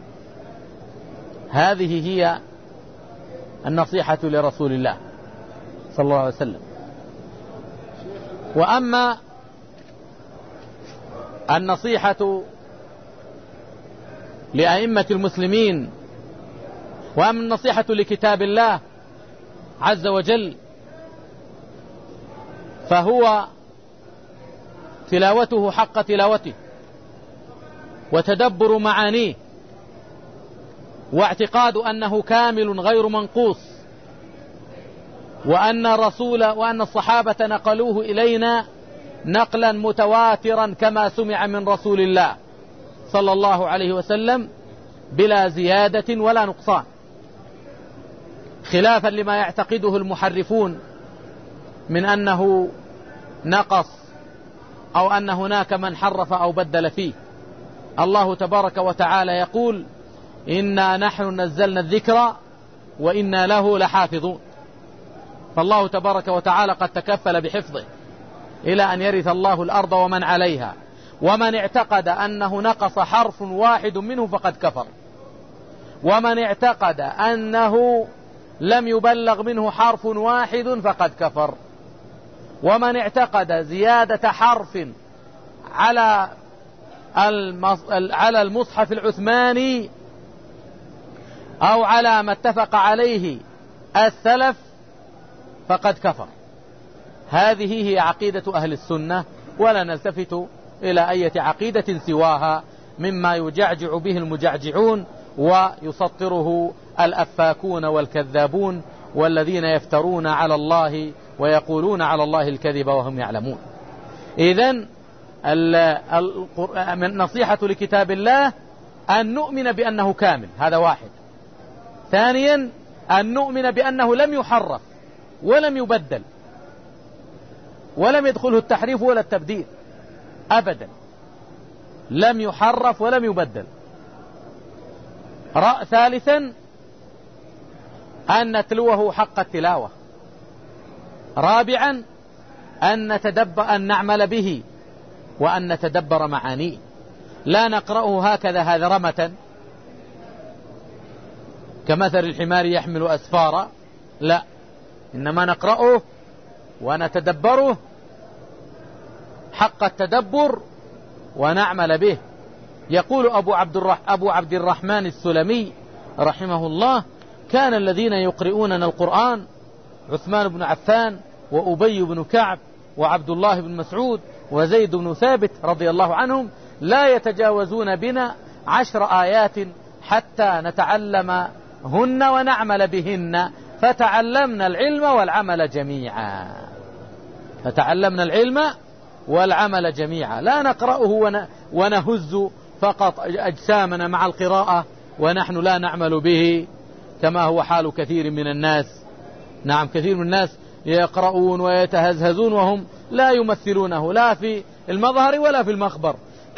Speaker 2: هذه هي النصيحة لرسول الله صلى الله عليه وسلم. وأما النصيحة لأئمة المسلمين، وأما النصيحة لكتاب الله عز وجل، فهو تلاوته حق تلاوته وتدبر معانيه واعتقاد أنه كامل غير منقوص، وأن الرسول وأن الصحابة نقلوه إلينا نقلا متواترا كما سمع من رسول الله صلى الله عليه وسلم بلا زيادة ولا نقصان، خلافا لما يعتقده المحرفون من أنه نقص أو أن هناك من حرف أو بدل فيه. الله تبارك وتعالى يقول: إنا نحن نزلنا الذكر وإنا له لحافظون. فالله تبارك وتعالى قد تكفل بحفظه إلى أن يرث الله الأرض ومن عليها، ومن اعتقد أنه نقص حرف واحد منه فقد كفر، ومن اعتقد أنه لم يبلغ منه حرف واحد فقد كفر، ومن اعتقد زيادة حرف على المصحف العثماني أو على ما اتفق عليه السلف فقد كفر. هذه هي عقيدة أهل السنة، ولا نلتفت إلى أي عقيدة سواها مما يجعجع به المجعجعون ويسطره الأفاكون والكذابون والذين يفترون على الله ويقولون على الله الكذب وهم يعلمون. إذن النصيحة لكتاب الله أن نؤمن بأنه كامل، هذا واحد. ثانيا أن نؤمن بأنه لم يحرف ولم يبدل ولم يدخله التحريف ولا التبديل أبدا، لم يحرف ولم يبدل. ثالثا أن نتلوه حق التلاوة. رابعا أن نعمل به وأن نتدبر معانيه، لا نقرأه هكذا هذرمة كمثل الحمار يحمل أسفارا، لا، إنما نقرأه ونتدبره حق التدبر ونعمل به. يقول أبو عبد الرحمن السلمي رحمه الله: كان الذين يقرؤوننا القرآن عثمان بن عفان وأبي بن كعب وعبد الله بن مسعود وزيد بن ثابت رضي الله عنهم لا يتجاوزون بنا 10 آيات حتى نتعلمهن ونعمل بهن، فتعلمنا العلم والعمل جميعا. فتعلمنا العلم والعمل جميعا، لا نقرأه ونهز فقط أجسامنا مع القراءة ونحن لا نعمل به، كما هو حال كثير من الناس. نعم، كثير من الناس يقرؤون ويتهزهزون وهم لا يمثلونه لا في المظهر ولا في المخبر.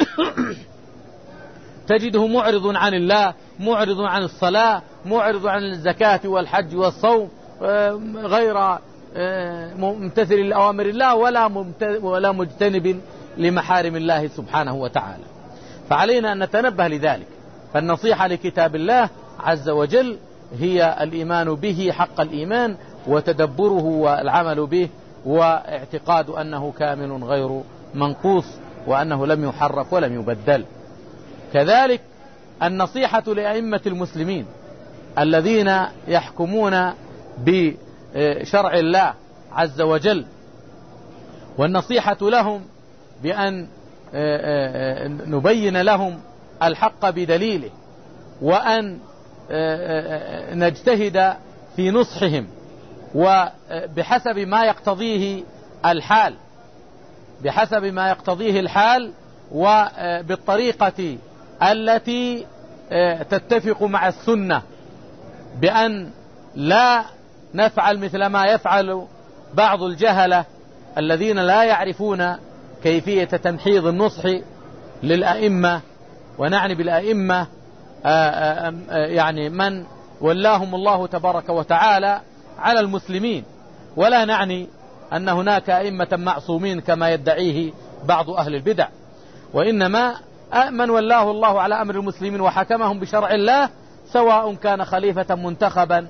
Speaker 2: تجده معرض عن الله، معرض عن الصلاة، معرض عن الزكاة والحج والصوم، غير ممتثل لأوامر الله ولا مجتنب لمحارم الله سبحانه وتعالى. فعلينا أن نتنبه لذلك. فالنصيحة لكتاب الله عز وجل هي الإيمان به حق الإيمان، وتدبره والعمل به، واعتقاد أنه كامل غير منقوص، وأنه لم يحرف ولم يبدل. كذلك النصيحة لأئمة المسلمين الذين يحكمون بشرع الله عز وجل، والنصيحة لهم بأن نبين لهم الحق بدليله، وأن نجتهد في نصحهم وبحسب ما يقتضيه الحال، بحسب ما يقتضيه الحال، وبالطريقة التي تتفق مع السنة، بأن لا نفعل مثل ما يفعل بعض الجهلة الذين لا يعرفون كيفية تمحيض النصح للأئمة. ونعني بالأئمة يعني من ولاهم الله تبارك وتعالى على المسلمين، ولا نعني أن هناك أئمة معصومين كما يدعيه بعض أهل البدع، وإنما من ولاه الله على أمر المسلمين وحكمهم بشرع الله، سواء كان خليفة منتخبا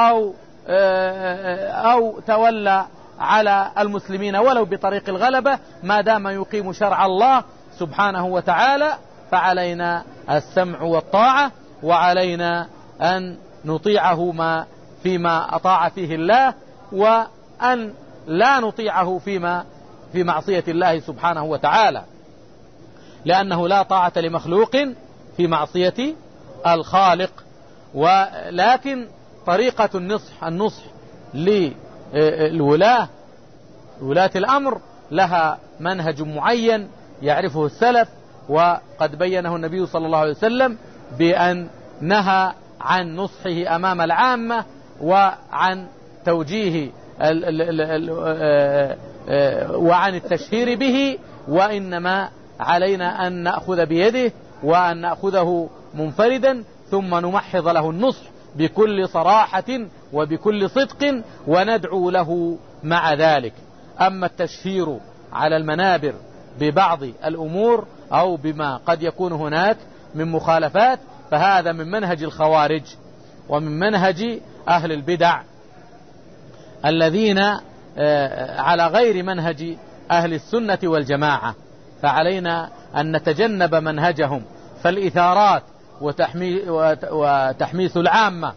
Speaker 2: أو تولى على المسلمين ولو بطريق الغلبة، ما دام يقيم شرع الله سبحانه وتعالى، فعلينا السمع والطاعة، وعلينا أن نطيعه فيما أطاع فيه الله، وأن لا نطيعه في معصية الله سبحانه وتعالى، لأنه لا طاعة لمخلوق في معصية الخالق. ولكن طريقة النصح للولاة الأمر لها منهج معين يعرفه السلف، وقد بينه النبي صلى الله عليه وسلم بأن نهى عن نصحه أمام العامة وعن توجيه وعن التشهير به، وإنما علينا أن نأخذ بيده وأن نأخذه منفردا، ثم نمحض له النصح بكل صراحة وبكل صدق، وندعو له مع ذلك. أما التشهير على المنابر ببعض الأمور أو بما قد يكون هناك من مخالفات، فهذا من منهج الخوارج ومن منهج أهل البدع الذين على غير منهج أهل السنة والجماعة. فعلينا أن نتجنب منهجهم، فالإثارات وتحميس العامة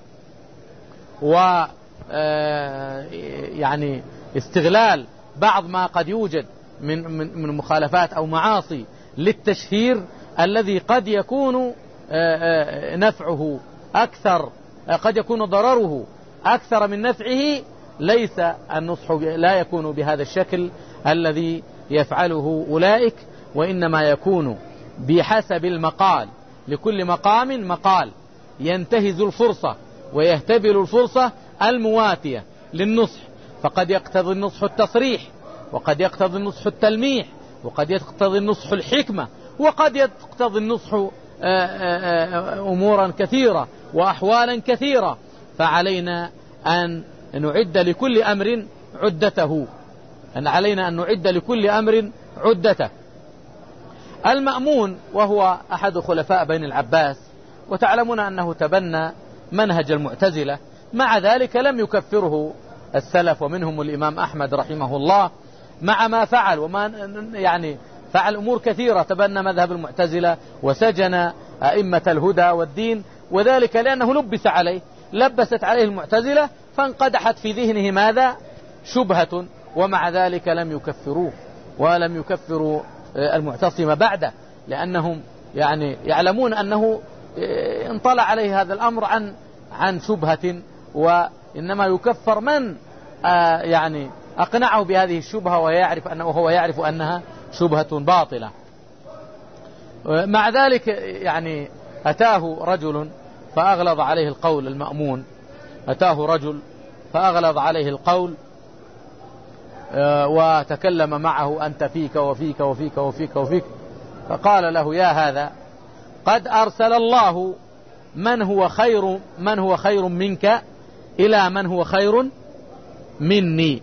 Speaker 2: يعني استغلال بعض ما قد يوجد من مخالفات أو معاصي للتشهير، الذي قد يكون نفعه أكثر، قد يكون ضرره أكثر من نفعه. ليس النصح لا يكون بهذا الشكل الذي يفعله أولئك، وإنما يكون بحسب المقال. لكل مقام مقال، ينتهز الفرصة ويهتبل الفرصة المواتية للنصح، فقد يقتضي النصح التصريح، وقد يقتضي النصح التلميح، وقد يقتضي النصح الحكمة، وقد يقتضي النصح أمورا كثيرة وأحوالا كثيرة. فعلينا أن نعد لكل أمر عدته، أن علينا أن نعد لكل أمر عدته. المأمون وهو أحد خلفاء بني العباس، وتعلمون أنه تبنى منهج المعتزلة، مع ذلك لم يكفره السلف ومنهم الإمام أحمد رحمه الله، مع ما فعل وما يعني فعل أمور كثيرة، تبنى مذهب المعتزلة وسجن أئمة الهدى والدين، وذلك لأنه لبست عليه المعتزلة فانقدحت في ذهنه ماذا؟ شبهة، ومع ذلك لم يكفروه ولم يكفروا المعتصم بعده، لأنهم يعني يعلمون أنه انطلع عليه هذا الأمر عن شبهة، وإنما يكفر من يعني أقنعه بهذه الشبهة وهو يعرف أنها شبهة باطلة. مع ذلك يعني أتاه رجل فأغلظ عليه القول، المأمون أتاه رجل فأغلظ عليه القول وتكلم معه أنت فيك وفيك وفيك وفيك وفيك، فقال له يا هذا قد أرسل الله من هو خير منك إلى من هو خير مني.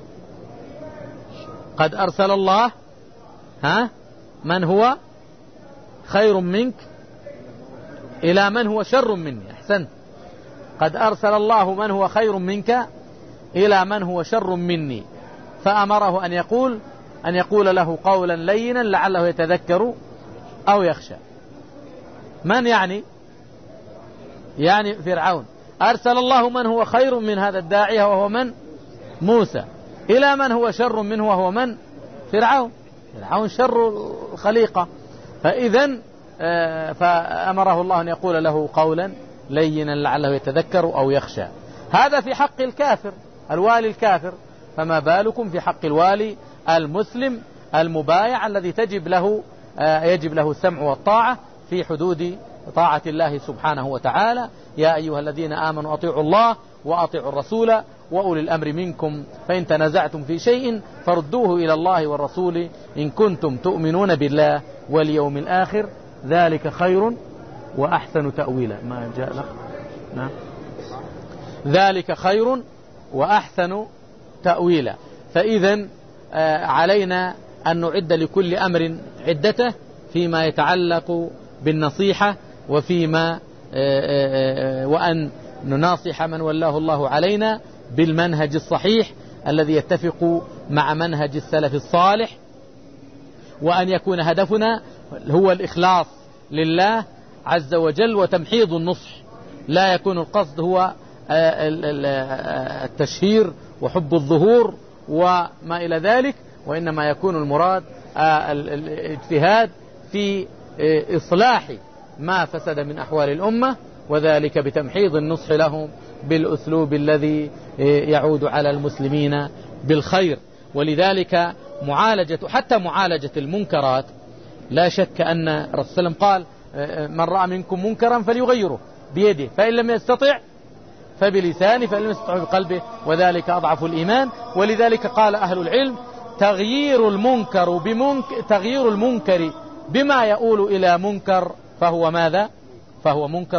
Speaker 2: قد أرسل الله من هو خير منك إلى من هو شر مني. أحسنت. قد أرسل الله من هو خير منك إلى من هو شر مني، فأمره أن يقول له قولا لينا لعله يتذكر أو يخشى. من يعني فرعون. أرسل الله من هو خير من هذا الداعية وهو من؟ موسى، إلى من هو شر منه وهو من؟ فرعون شر الخليقة. فإذن فأمره الله أن يقول له قولا لينا لعله يتذكر أو يخشى. هذا في حق الكافر، الوالي الكافر، فما بالكم في حق الوالي المسلم المبايع الذي يجب له السمع والطاعة في حدود طاعة الله سبحانه وتعالى. يا أيها الذين آمنوا أطيعوا الله وأطيعوا الرسول وأولي الأمر منكم، فإن تنازعتم في شيء فردوه إلى الله والرسول إن كنتم تؤمنون بالله واليوم الآخر، ذلك خير وأحسن تأويلا. ما جاء لك؟ نعم. ذلك خير وأحسن تأويلا. فإذن علينا أن نعد لكل أمر عدته فيما يتعلق بالنصيحة وأن نناصح من ولاه الله علينا بالمنهج الصحيح الذي يتفق مع منهج السلف الصالح، وأن يكون هدفنا هو الإخلاص لله عز وجل وتمحيض النصح، لا يكون القصد هو التشهير وحب الظهور وما إلى ذلك، وإنما يكون المراد الاجتهاد في إصلاح ما فسد من أحوال الأمة، وذلك بتمحيض النصح لهم بالأسلوب الذي يعود على المسلمين بالخير. ولذلك حتى معالجة المنكرات لا شك أن الرسول صلى الله عليه وسلم قال من رأى منكم منكرا فليغيره بيده، فإن لم يستطع فبلسانه، فإن لم يستطع بقلبه، وذلك أضعف الإيمان. ولذلك قال أهل العلم تغيير المنكر بما يؤول إلى منكر فهو ماذا؟ فهو منكر